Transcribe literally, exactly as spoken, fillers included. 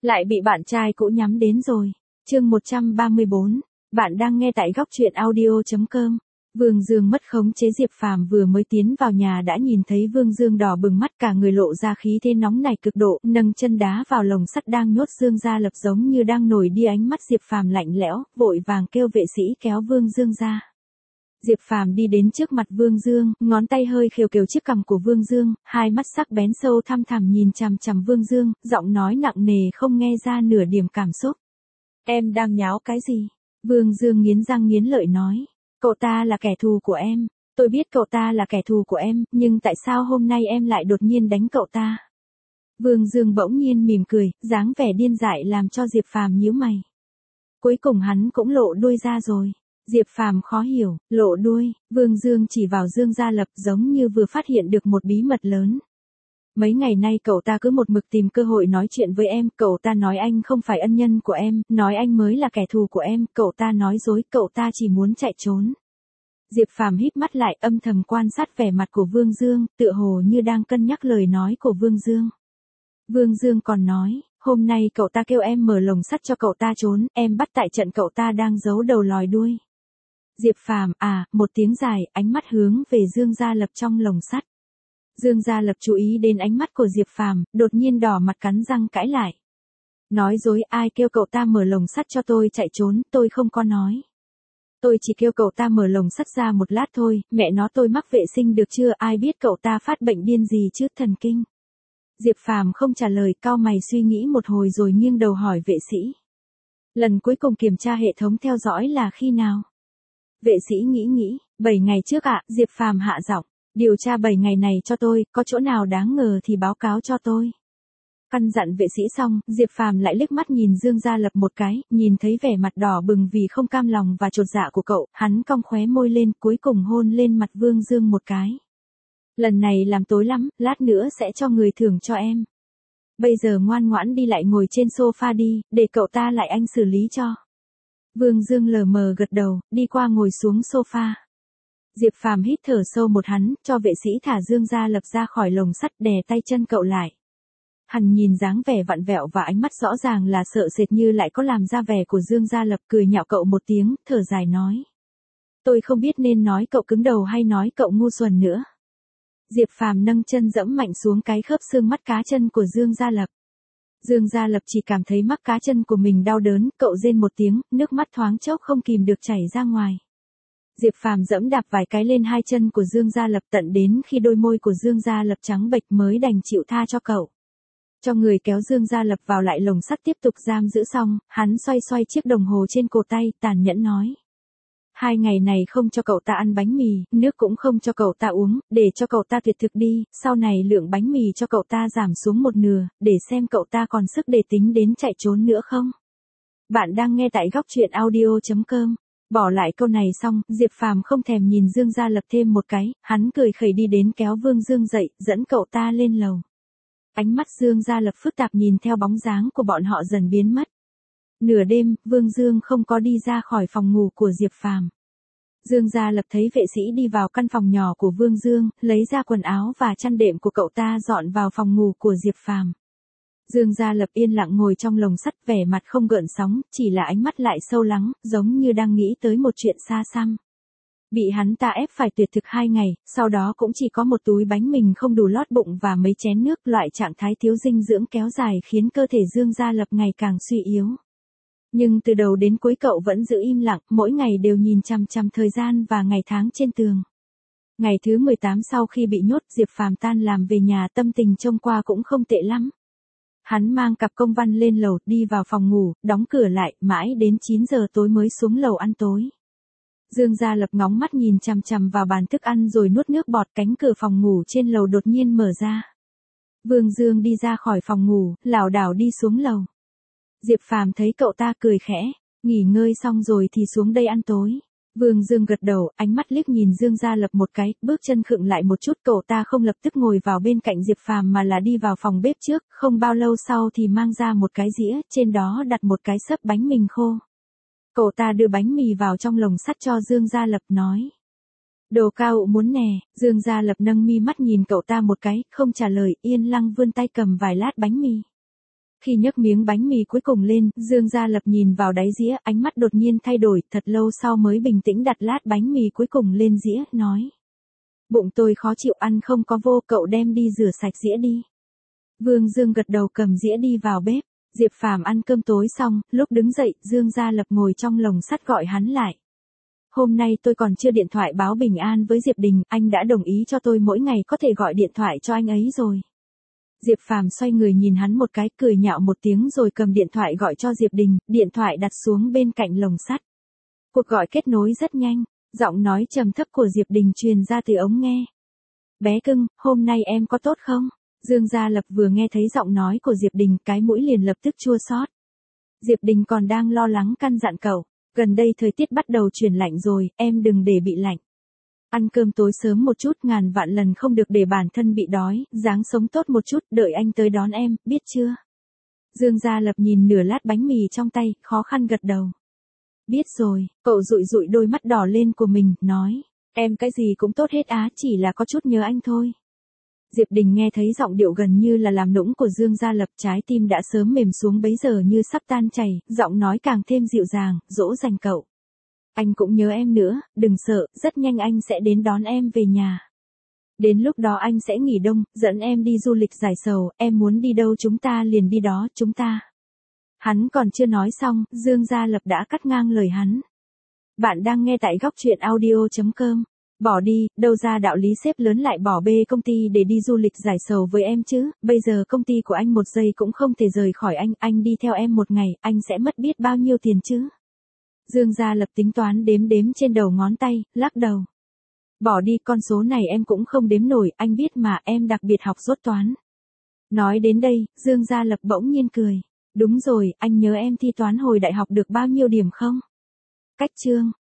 Lại bị bạn trai cũ nhắm đến rồi. Chương một trăm ba mươi bốn. Bạn đang nghe tại góc truyện audio chấm com. Vương Dương mất khống chế. Diệp Phàm vừa mới tiến vào nhà đã nhìn thấy Vương Dương đỏ bừng mắt, cả người lộ ra khí thế nóng nảy cực độ, nâng chân đá vào lồng sắt đang nhốt Dương Gia Lập giống như đang nổi điên. Ánh mắt Diệp Phàm lạnh lẽo, vội vàng kêu vệ sĩ kéo Vương Dương ra. Diệp Phàm đi đến trước mặt Vương Dương, ngón tay hơi khều khều chiếc cằm của Vương Dương, hai mắt sắc bén sâu thăm thẳm nhìn chằm chằm Vương Dương, giọng nói nặng nề không nghe ra nửa điểm cảm xúc. Em đang nháo cái gì? Vương Dương nghiến răng nghiến lợi nói. Cậu ta là kẻ thù của em. Tôi biết cậu ta là kẻ thù của em, nhưng tại sao hôm nay em lại đột nhiên đánh cậu ta? Vương Dương bỗng nhiên mỉm cười, dáng vẻ điên dại làm cho Diệp Phàm nhíu mày. Cuối cùng hắn cũng lộ đuôi ra rồi. Diệp Phàm khó hiểu, lộ đuôi. Vương Dương chỉ vào Dương Gia Lập giống như vừa phát hiện được một bí mật lớn. Mấy ngày nay cậu ta cứ một mực tìm cơ hội nói chuyện với em, cậu ta nói anh không phải ân nhân của em, nói anh mới là kẻ thù của em, cậu ta nói dối, cậu ta chỉ muốn chạy trốn. Diệp Phàm híp mắt lại, âm thầm quan sát vẻ mặt của Vương Dương, tựa hồ như đang cân nhắc lời nói của Vương Dương. Vương Dương còn nói, hôm nay cậu ta kêu em mở lồng sắt cho cậu ta trốn, em bắt tại trận cậu ta đang giấu đầu lòi đuôi. Diệp Phàm, à, một tiếng dài, ánh mắt hướng về Dương Gia Lập trong lồng sắt. Dương Gia Lập chú ý đến ánh mắt của Diệp Phàm, đột nhiên đỏ mặt cắn răng cãi lại. Nói dối, ai kêu cậu ta mở lồng sắt cho tôi chạy trốn, tôi không có nói. Tôi chỉ kêu cậu ta mở lồng sắt ra một lát thôi, mẹ nó tôi mắc vệ sinh được chưa, ai biết cậu ta phát bệnh điên gì chứ, thần kinh. Diệp Phàm không trả lời, cau mày suy nghĩ một hồi rồi nghiêng đầu hỏi vệ sĩ. Lần cuối cùng kiểm tra hệ thống theo dõi là khi nào? Vệ sĩ nghĩ nghĩ, bảy ngày trước ạ, à, Diệp Phàm hạ giọng. Điều tra bảy ngày này cho tôi, có chỗ nào đáng ngờ thì báo cáo cho tôi. Căn dặn vệ sĩ xong, Diệp Phàm lại liếc mắt nhìn Dương Gia Lập một cái, nhìn thấy vẻ mặt đỏ bừng vì không cam lòng và chột dạ của cậu, hắn cong khóe môi lên, cuối cùng hôn lên mặt Vương Dương một cái. Lần này làm tối lắm, lát nữa sẽ cho người thưởng cho em. Bây giờ ngoan ngoãn đi lại ngồi trên sofa đi, để cậu ta lại anh xử lý cho. Vương Dương lờ mờ gật đầu, đi qua ngồi xuống sofa. Diệp Phàm hít thở sâu một hắn, cho vệ sĩ thả Dương Gia Lập ra khỏi lồng sắt, đè tay chân cậu lại. Hắn nhìn dáng vẻ vặn vẹo và ánh mắt rõ ràng là sợ sệt như lại có làm ra vẻ của Dương Gia Lập, cười nhạo cậu một tiếng, thở dài nói. Tôi không biết nên nói cậu cứng đầu hay nói cậu ngu xuẩn nữa. Diệp Phàm nâng chân dẫm mạnh xuống cái khớp xương mắt cá chân của Dương Gia Lập. Dương Gia Lập chỉ cảm thấy mắt cá chân của mình đau đớn, cậu rên một tiếng, nước mắt thoáng chốc không kìm được chảy ra ngoài. Diệp Phàm dẫm đạp vài cái lên hai chân của Dương Gia Lập tận đến khi đôi môi của Dương Gia Lập trắng bệch mới đành chịu tha cho cậu. Cho người kéo Dương Gia Lập vào lại lồng sắt tiếp tục giam giữ xong, hắn xoay xoay chiếc đồng hồ trên cổ tay, tàn nhẫn nói. Hai ngày này không cho cậu ta ăn bánh mì, nước cũng không cho cậu ta uống, để cho cậu ta tuyệt thực đi, sau này lượng bánh mì cho cậu ta giảm xuống một nửa, để xem cậu ta còn sức để tính đến chạy trốn nữa không. Bạn đang nghe tại góc truyện audio chấm com. Bỏ lại câu này xong, Diệp Phàm không thèm nhìn Dương Gia Lập thêm một cái, hắn cười khẩy đi đến kéo Vương Dương dậy, dẫn cậu ta lên lầu. Ánh mắt Dương Gia Lập phức tạp nhìn theo bóng dáng của bọn họ dần biến mất. Nửa đêm, Vương Dương không có đi ra khỏi phòng ngủ của Diệp Phàm. Dương Gia Lập thấy vệ sĩ đi vào căn phòng nhỏ của Vương Dương, lấy ra quần áo và chăn đệm của cậu ta dọn vào phòng ngủ của Diệp Phàm. Dương Gia Lập yên lặng ngồi trong lồng sắt, vẻ mặt không gợn sóng, chỉ là ánh mắt lại sâu lắng, giống như đang nghĩ tới một chuyện xa xăm. Bị hắn ta ép phải tuyệt thực hai ngày, sau đó cũng chỉ có một túi bánh mì không đủ lót bụng và mấy chén nước, loại trạng thái thiếu dinh dưỡng kéo dài khiến cơ thể Dương Gia Lập ngày càng suy yếu. Nhưng từ đầu đến cuối cậu vẫn giữ im lặng, mỗi ngày đều nhìn chằm chằm thời gian và ngày tháng trên tường. Ngày thứ mười tám sau khi bị nhốt, Diệp Phàm tan làm về nhà, tâm tình trông qua cũng không tệ lắm. Hắn mang cặp công văn lên lầu, đi vào phòng ngủ, đóng cửa lại, mãi đến chín giờ tối mới xuống lầu ăn tối. Dương Gia Lập ngóng mắt nhìn chằm chằm vào bàn thức ăn rồi nuốt nước bọt, cánh cửa phòng ngủ trên lầu đột nhiên mở ra. Vương Dương đi ra khỏi phòng ngủ, lảo đảo đi xuống lầu. Diệp Phàm thấy cậu ta cười khẽ, nghỉ ngơi xong rồi thì xuống đây ăn tối. Vương Dương gật đầu, ánh mắt liếc nhìn Dương Gia Lập một cái, bước chân khựng lại một chút, cậu ta không lập tức ngồi vào bên cạnh Diệp Phàm mà là đi vào phòng bếp trước, không bao lâu sau thì mang ra một cái dĩa, trên đó đặt một cái xấp bánh mì khô. Cậu ta đưa bánh mì vào trong lồng sắt cho Dương Gia Lập, nói. Đồ cao muốn nè. Dương Gia Lập nâng mi mắt nhìn cậu ta một cái, không trả lời, yên lặng vươn tay cầm vài lát bánh mì. Khi nhấc miếng bánh mì cuối cùng lên, Dương Gia Lập nhìn vào đáy dĩa, ánh mắt đột nhiên thay đổi, thật lâu sau mới bình tĩnh đặt lát bánh mì cuối cùng lên dĩa, nói. Bụng tôi khó chịu ăn không có vô, cậu đem đi rửa sạch dĩa đi. Vương Dương gật đầu cầm dĩa đi vào bếp. Diệp Phàm ăn cơm tối xong, lúc đứng dậy, Dương Gia Lập ngồi trong lồng sắt gọi hắn lại. Hôm nay tôi còn chưa điện thoại báo bình an với Diệp Đình, anh đã đồng ý cho tôi mỗi ngày có thể gọi điện thoại cho anh ấy rồi. Diệp Phàm xoay người nhìn hắn một cái, cười nhạo một tiếng rồi cầm điện thoại gọi cho Diệp Đình, điện thoại đặt xuống bên cạnh lồng sắt. Cuộc gọi kết nối rất nhanh, giọng nói trầm thấp của Diệp Đình truyền ra từ ống nghe. Bé cưng, hôm nay em có tốt không? Dương Gia Lập vừa nghe thấy giọng nói của Diệp Đình, cái mũi liền lập tức chua xót. Diệp Đình còn đang lo lắng căn dặn cậu, gần đây thời tiết bắt đầu chuyển lạnh rồi, em đừng để bị lạnh. Ăn cơm tối sớm một chút, ngàn vạn lần không được để bản thân bị đói, ráng sống tốt một chút, đợi anh tới đón em, biết chưa? Dương Gia Lập nhìn nửa lát bánh mì trong tay, khó khăn gật đầu. Biết rồi, cậu dụi dụi đôi mắt đỏ lên của mình, nói, em cái gì cũng tốt hết á, chỉ là có chút nhớ anh thôi. Diệp Đình nghe thấy giọng điệu gần như là làm nũng của Dương Gia Lập, trái tim đã sớm mềm xuống bấy giờ như sắp tan chảy, giọng nói càng thêm dịu dàng, dỗ dành cậu. Anh cũng nhớ em nữa, đừng sợ, rất nhanh anh sẽ đến đón em về nhà. Đến lúc đó anh sẽ nghỉ đông, dẫn em đi du lịch giải sầu, em muốn đi đâu chúng ta liền đi đó, chúng ta. Hắn còn chưa nói xong, Dương Gia Lập đã cắt ngang lời hắn. Bạn đang nghe tại góc truyện audio chấm com. Bỏ đi, đâu ra đạo lý sếp lớn lại bỏ bê công ty để đi du lịch giải sầu với em chứ, bây giờ công ty của anh một giây cũng không thể rời khỏi anh, anh đi theo em một ngày, anh sẽ mất biết bao nhiêu tiền chứ. Dương Gia Lập tính toán đếm đếm trên đầu ngón tay, lắc đầu. Bỏ đi, con số này em cũng không đếm nổi, anh biết mà, em đặc biệt học dốt toán. Nói đến đây, Dương Gia Lập bỗng nhiên cười. Đúng rồi, anh nhớ em thi toán hồi đại học được bao nhiêu điểm không? Cách chương.